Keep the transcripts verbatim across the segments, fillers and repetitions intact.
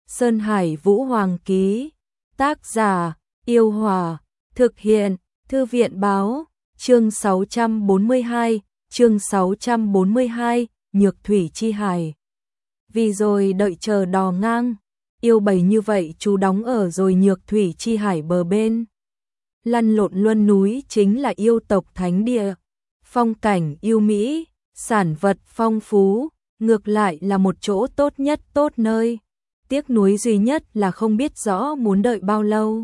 Sơn Hải Vũ Hoàng ký. Tác giả: Yêu Hòa. Thực hiện: Thư viện báo. Chương sáu trăm bốn mươi hai, chương sáu trăm bốn mươi hai, Nhược Thủy Chi Hải. Vì rồi đợi chờ đò ngang, yêu bầy như vậy chú đóng ở rồi Nhược Thủy Chi Hải bờ bên. Lăn lộn luân núi chính là yêu tộc thánh địa, phong cảnh yêu mỹ, sản vật phong phú, ngược lại là một chỗ tốt nhất tốt nơi. Tiếc nuối duy nhất là không biết rõ muốn đợi bao lâu.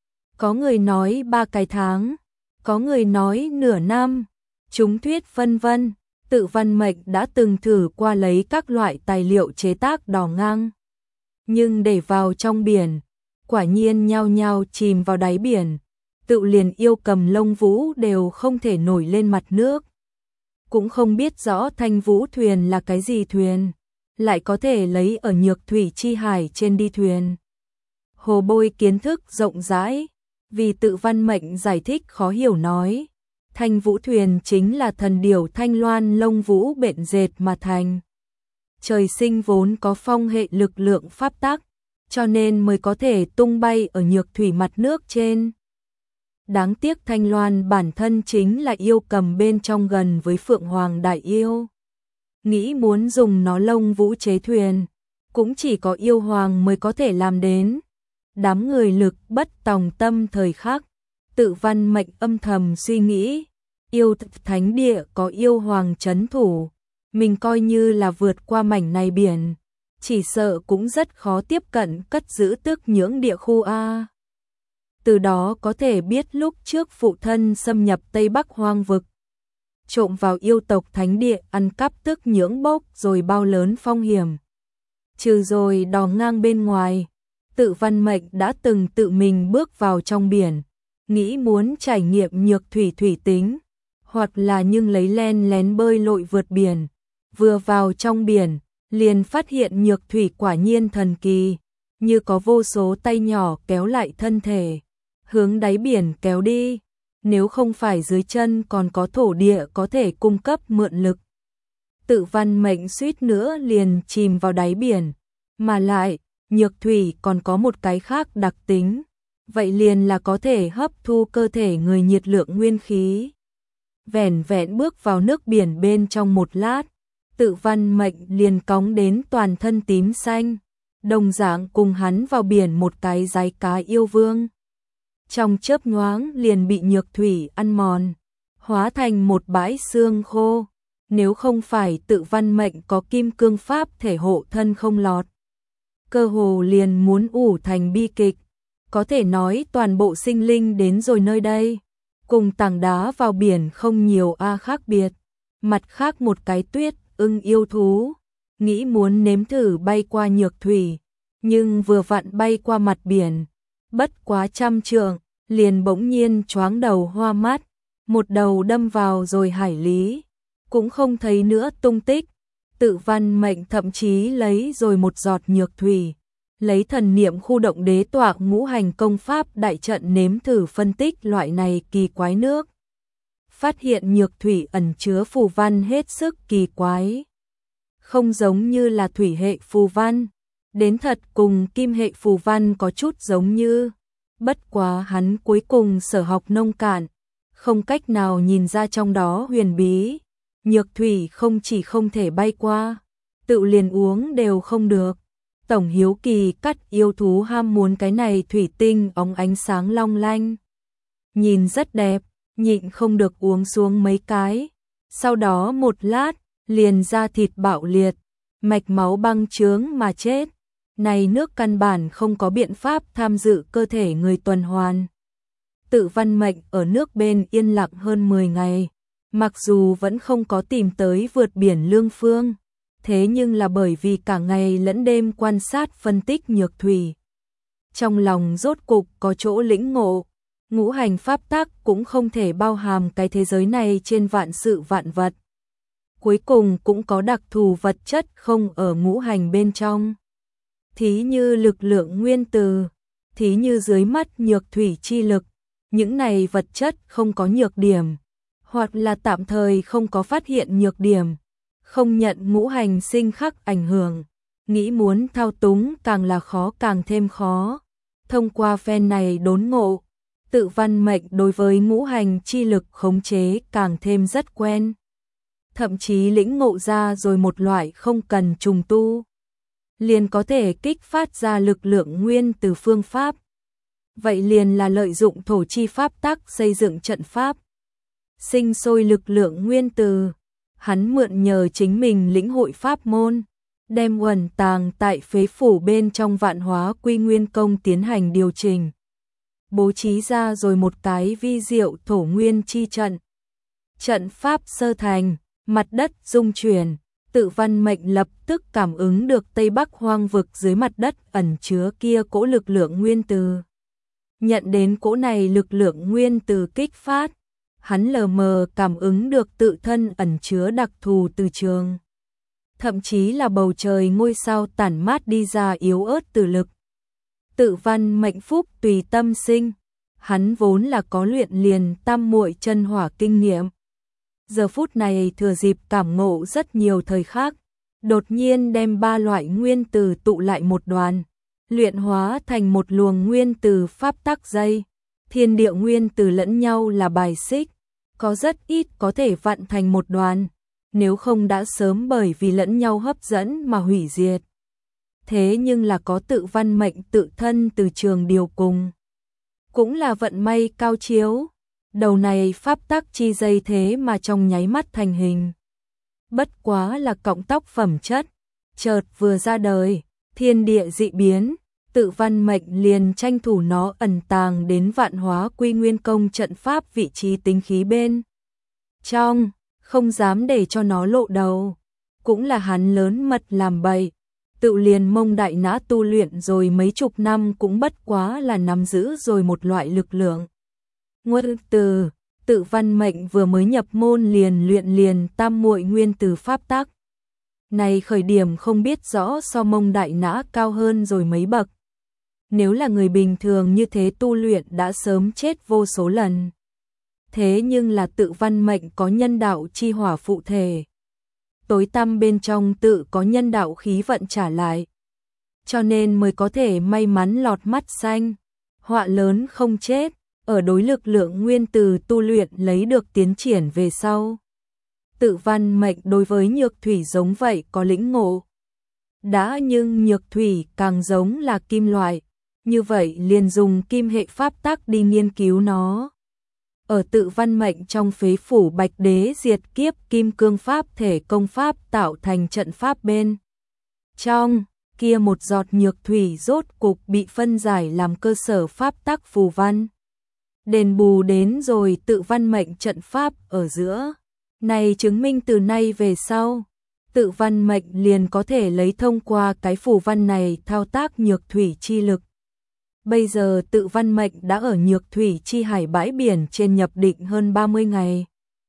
Có người nói ba cái tháng, có người nói nửa năm, chúng thuyết phân vân. Tự Văn Mệnh đã từng thử qua lấy các loại tài liệu chế tác đò ngang, nhưng để vào trong biển, quả nhiên nhao nhao chìm vào đáy biển. Tự liền yêu cầm lông vũ đều không thể nổi lên mặt nước. Cũng không biết rõ Thanh Vũ thuyền là cái gì thuyền, lại có thể lấy ở Nhược Thủy Chi Hải trên đi thuyền. Hồ Bôi kiến thức rộng rãi, vì Tự Văn Mệnh giải thích khó hiểu nói, Thanh Vũ thuyền chính là thần điểu thanh loan lông vũ bện dệt mà thành. Trời sinh vốn có phong hệ lực lượng pháp tắc, cho nên mới có thể tung bay ở nhược thủy mặt nước trên. Đáng tiếc Thanh Loan bản thân chính là yêu cầm bên trong gần với Phượng Hoàng đại yêu. Nghĩ muốn dùng nó lông vũ chế thuyền, cũng chỉ có yêu hoàng mới có thể làm đến. Đám người lực bất tòng tâm thời khắc, Tự Văn Mệnh âm thầm suy nghĩ, yêu thánh địa có yêu hoàng trấn thủ, mình coi như là vượt qua mảnh này biển, chỉ sợ cũng rất khó tiếp cận cất giữ tước nhưỡng địa khu A. Từ đó có thể biết lúc trước phụ thân xâm nhập Tây Bắc hoang vực, trộm vào yêu tộc thánh địa ăn cắp tước nhưỡng bốc rồi bao lớn phong hiểm. Trừ rồi đò ngang bên ngoài, Tự Văn Mệnh đã từng tự mình bước vào trong biển, nghĩ muốn trải nghiệm nhược thủy thủy tính, hoặc là nhưng lấy len lén bơi lội vượt biển. Vừa vào trong biển, liền phát hiện nhược thủy quả nhiên thần kỳ, như có vô số tay nhỏ kéo lại thân thể, hướng đáy biển kéo đi. Nếu không phải dưới chân còn có thổ địa có thể cung cấp mượn lực, Tự Văn Mệnh suýt nữa liền chìm vào đáy biển. Mà lại, nhược thủy còn có một cái khác đặc tính, vậy liền là có thể hấp thu cơ thể người nhiệt lượng nguyên khí. Vẻn vẹn bước vào nước biển bên trong một lát, Tự Văn Mệnh liền cóng đến toàn thân tím xanh, đồng dạng cùng hắn vào biển một cái dái cá yêu vương. Trong chớp nhoáng liền bị nhược thủy ăn mòn, hóa thành một bãi xương khô. Nếu không phải Tự Văn Mệnh có kim cương pháp thể hộ thân không lọt, cơ hồ liền muốn ủ thành bi kịch. Có thể nói toàn bộ sinh linh đến rồi nơi đây, cùng tảng đá vào biển không nhiều a khác biệt. Mặt khác một cái tuyết ưng yêu thú, nghĩ muốn nếm thử bay qua nhược thủy, nhưng vừa vặn bay qua mặt biển, bất quá trăm trượng, liền bỗng nhiên choáng đầu hoa mắt, một đầu đâm vào rồi hải lý, cũng không thấy nữa tung tích. Tự Văn Mệnh thậm chí lấy rồi một giọt nhược thủy, lấy thần niệm khu động đế tọa ngũ hành công pháp đại trận nếm thử phân tích loại này kỳ quái nước. Phát hiện nhược thủy ẩn chứa phù văn hết sức kỳ quái, không giống như là thủy hệ phù văn, đến thật cùng kim hệ phù văn có chút giống như. Bất quá hắn cuối cùng sở học nông cạn, không cách nào nhìn ra trong đó huyền bí. Nhược thủy không chỉ không thể bay qua, tự liền uống đều không được. Tổng hiếu kỳ cắt yêu thú ham muốn cái này thủy tinh óng ánh sáng long lanh, nhìn rất đẹp, nhịn không được uống xuống mấy cái. Sau đó một lát, liền ra thịt bạo liệt, mạch máu băng chướng mà chết. Này nước căn bản không có biện pháp tham dự cơ thể người tuần hoàn. Tự Văn Mệnh ở nước bên yên lặng hơn mười ngày, mặc dù vẫn không có tìm tới vượt biển lương phương, thế nhưng là bởi vì cả ngày lẫn đêm quan sát phân tích nhược thủy, trong lòng rốt cục có chỗ lĩnh ngộ. Ngũ hành pháp tắc cũng không thể bao hàm cái thế giới này trên vạn sự vạn vật, cuối cùng cũng có đặc thù vật chất không ở ngũ hành bên trong. Thí như lực lượng nguyên tử, thí như dưới mắt nhược thủy chi lực, những này vật chất không có nhược điểm, hoặc là tạm thời không có phát hiện nhược điểm, không nhận ngũ hành sinh khắc ảnh hưởng, nghĩ muốn thao túng càng là khó càng thêm khó. Thông qua phen này đốn ngộ, Tự Văn Mệnh đối với ngũ hành chi lực khống chế càng thêm rất quen. Thậm chí lĩnh ngộ ra rồi một loại không cần trùng tu, liền có thể kích phát ra lực lượng nguyên từ phương pháp. Vậy liền là lợi dụng thổ chi pháp tắc xây dựng trận pháp, sinh sôi lực lượng nguyên từ. Hắn mượn nhờ chính mình lĩnh hội pháp môn, đem uẩn tàng tại phế phủ bên trong Vạn Hóa Quy Nguyên Công tiến hành điều chỉnh, bố trí ra rồi một cái vi diệu thổ nguyên chi trận. Trận pháp sơ thành, mặt đất rung chuyển, Tự Văn Mệnh lập tức cảm ứng được Tây Bắc hoang vực dưới mặt đất ẩn chứa kia cỗ lực lượng nguyên từ. Nhận đến cỗ này lực lượng nguyên từ kích phát, hắn lờ mờ cảm ứng được tự thân ẩn chứa đặc thù từ trường. Thậm chí là bầu trời ngôi sao tản mát đi ra yếu ớt từ lực. Tự Văn Mệnh phúc tùy tâm sinh, hắn vốn là có luyện liền tam muội chân hỏa kinh nghiệm. Giờ phút này thừa dịp cảm ngộ rất nhiều thời khác, đột nhiên đem ba loại nguyên từ tụ lại một đoàn, luyện hóa thành một luồng nguyên từ pháp tắc dây. Thiên địa nguyên từ lẫn nhau là bài xích, có rất ít có thể vặn thành một đoàn, nếu không đã sớm bởi vì lẫn nhau hấp dẫn mà hủy diệt. Thế nhưng là có Tự Văn Mệnh tự thân từ trường điều cùng, cũng là vận may cao chiếu. Đầu này pháp tắc chi dây thế mà trong nháy mắt thành hình. Bất quá là cọng tóc phẩm chất, chợt vừa ra đời, thiên địa dị biến, Tự Văn Mệnh liền tranh thủ nó ẩn tàng đến Vạn Hóa Quy Nguyên Công trận pháp vị trí tính khí bên trong, không dám để cho nó lộ đầu. Cũng là hắn lớn mật làm bậy, Tự liền Mông Đại Nã tu luyện rồi mấy chục năm cũng bất quá là nắm giữ rồi một loại lực lượng nguyên từ. Tự Văn Mệnh vừa mới nhập môn liền luyện liền tam muội nguyên từ pháp tắc. Này khởi điểm không biết rõ so Mông Đại Nã cao hơn rồi mấy bậc. Nếu là người bình thường như thế tu luyện đã sớm chết vô số lần. Thế nhưng là Tự Văn Mệnh có nhân đạo chi hỏa phụ thể. Tối tăm bên trong tự có nhân đạo khí vận trả lại. Cho nên mới có thể may mắn lọt mắt xanh. Họa lớn không chết, ở đối lực lượng nguyên từ tu luyện lấy được tiến triển về sau. Tự Văn Mệnh đối với nhược thủy giống vậy có lĩnh ngộ. Đã nhưng nhược thủy càng giống là kim loại, như vậy liền dùng kim hệ pháp tắc đi nghiên cứu nó. Ở Tự Văn Mệnh trong phế phủ Bạch Đế diệt kiếp kim cương pháp thể công pháp tạo thành trận pháp bên trong, kia một giọt nhược thủy rốt cục bị phân giải làm cơ sở pháp tắc phù văn. Đền bù đến rồi Tự Văn Mệnh trận pháp ở giữa. Này chứng minh từ nay về sau, Tự Văn Mệnh liền có thể lấy thông qua cái phù văn này thao tác nhược thủy chi lực. Bây giờ Tự Văn Mệnh đã ở nhược thủy chi hải bãi biển trên nhập định hơn ba mươi ngày.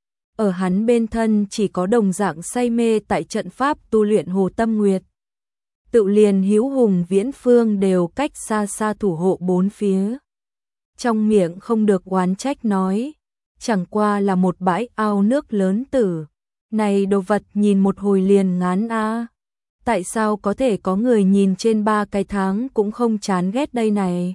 Ở hắn bên thân chỉ có đồng dạng say mê tại trận pháp tu luyện Hồ Tâm Nguyệt. Tự liền Hữu Hùng Viễn Phương đều cách xa xa thủ hộ bốn phía. Trong miệng không được oán trách nói, chẳng qua là một bãi ao nước lớn tử. Này đồ vật nhìn một hồi liền ngán a. Tại sao có thể có người nhìn trên ba cái tháng cũng không chán ghét đây này?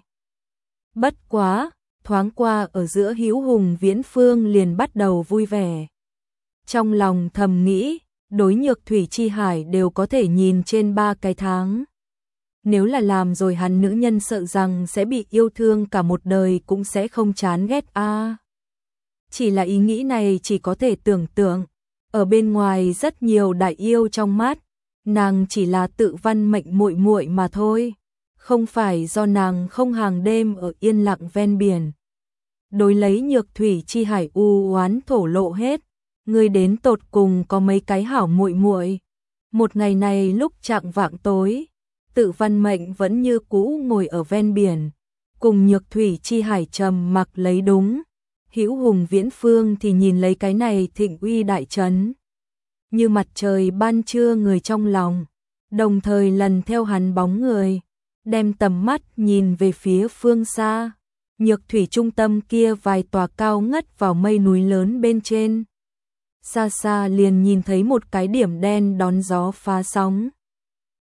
Bất quá, thoáng qua ở giữa Hữu Hùng Viễn Phương liền bắt đầu vui vẻ. Trong lòng thầm nghĩ, đối nhược thủy chi hải đều có thể nhìn trên ba cái tháng. Nếu là làm rồi hắn nữ nhân sợ rằng sẽ bị yêu thương cả một đời cũng sẽ không chán ghét a. Chỉ là ý nghĩ này chỉ có thể tưởng tượng, ở bên ngoài rất nhiều đại yêu trong mắt, nàng chỉ là Tự Văn Mệnh muội muội mà thôi, không phải do nàng không hàng đêm ở yên lặng ven biển. Đối lấy nhược thủy chi hải u oán thổ lộ hết, người đến tột cùng có mấy cái hảo muội muội. Một ngày này lúc chạng vạng tối, Tự Văn Mệnh vẫn như cũ ngồi ở ven biển, cùng nhược thủy chi hải trầm mặc lấy đúng. Hữu Hùng Viễn Phương thì nhìn lấy cái này thịnh uy đại trấn, như mặt trời ban trưa người trong lòng, đồng thời lần theo hắn bóng người, đem tầm mắt nhìn về phía phương xa, nhược thủy trung tâm kia vài tòa cao ngất vào mây núi lớn bên trên. Xa xa liền nhìn thấy một cái điểm đen đón gió phá sóng.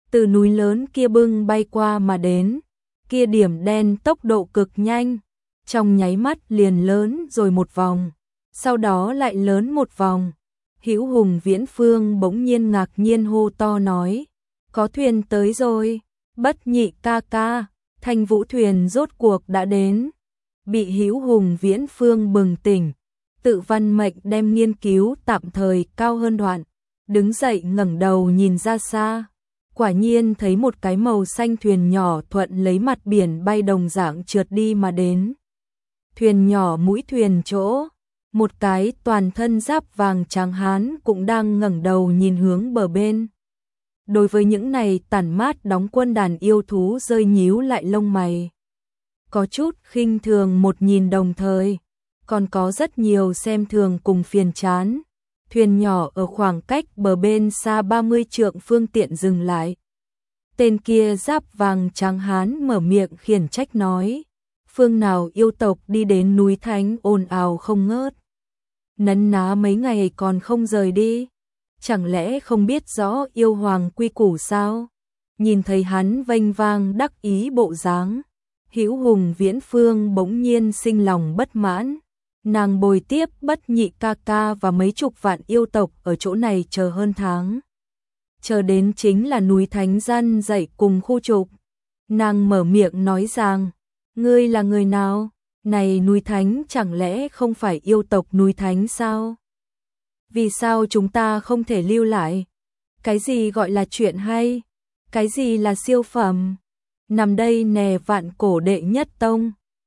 từ núi lớn kia bưng bay qua mà đến, kia điểm đen tốc độ cực nhanh, trong nháy mắt liền lớn rồi một vòng, sau đó lại lớn một vòng. Hữu Hùng Viễn Phương bỗng nhiên ngạc nhiên hô to nói, có thuyền tới rồi, Bất Nhị ca ca, Thanh Vũ thuyền rốt cuộc đã đến. Bị Hữu Hùng Viễn Phương bừng tỉnh, Tự Văn Mệnh đem nghiên cứu tạm thời cao hơn đoạn, đứng dậy ngẩng đầu nhìn ra xa, quả nhiên thấy một cái màu xanh thuyền nhỏ thuận lấy mặt biển bay đồng dạng trượt đi mà đến. Thuyền nhỏ mũi thuyền chỗ, một cái toàn thân giáp vàng trắng hán cũng đang ngẩng đầu nhìn hướng bờ bên. Đối với những này tản mát đóng quân đàn yêu thú rơi nhíu lại lông mày. Có chút khinh thường một nhìn đồng thời, còn có rất nhiều xem thường cùng phiền chán. Thuyền nhỏ ở khoảng cách bờ bên xa ba mươi trượng phương tiện dừng lại. Tên kia giáp vàng trắng hán mở miệng khiển trách nói, phương nào yêu tộc đi đến núi Thánh ồn ào không ngớt. Nấn ná mấy ngày còn không rời đi, chẳng lẽ không biết rõ yêu hoàng quy củ sao? Nhìn thấy hắn vênh vang đắc ý bộ dáng, Hữu Hùng Viễn Phương bỗng nhiên sinh lòng bất mãn. Nàng bồi tiếp Bất Nhị ca ca và mấy chục vạn yêu tộc ở chỗ này chờ hơn tháng. Chờ đến chính là núi Thánh gian dậy cùng khu trục. Nàng mở miệng nói rằng, ngươi là người nào? Này núi Thánh chẳng lẽ không phải yêu tộc núi Thánh sao? Vì sao chúng ta không thể lưu lại? Cái gì gọi là chuyện hay? Cái gì là siêu phẩm? Nằm đây nè vạn cổ đệ nhất tông.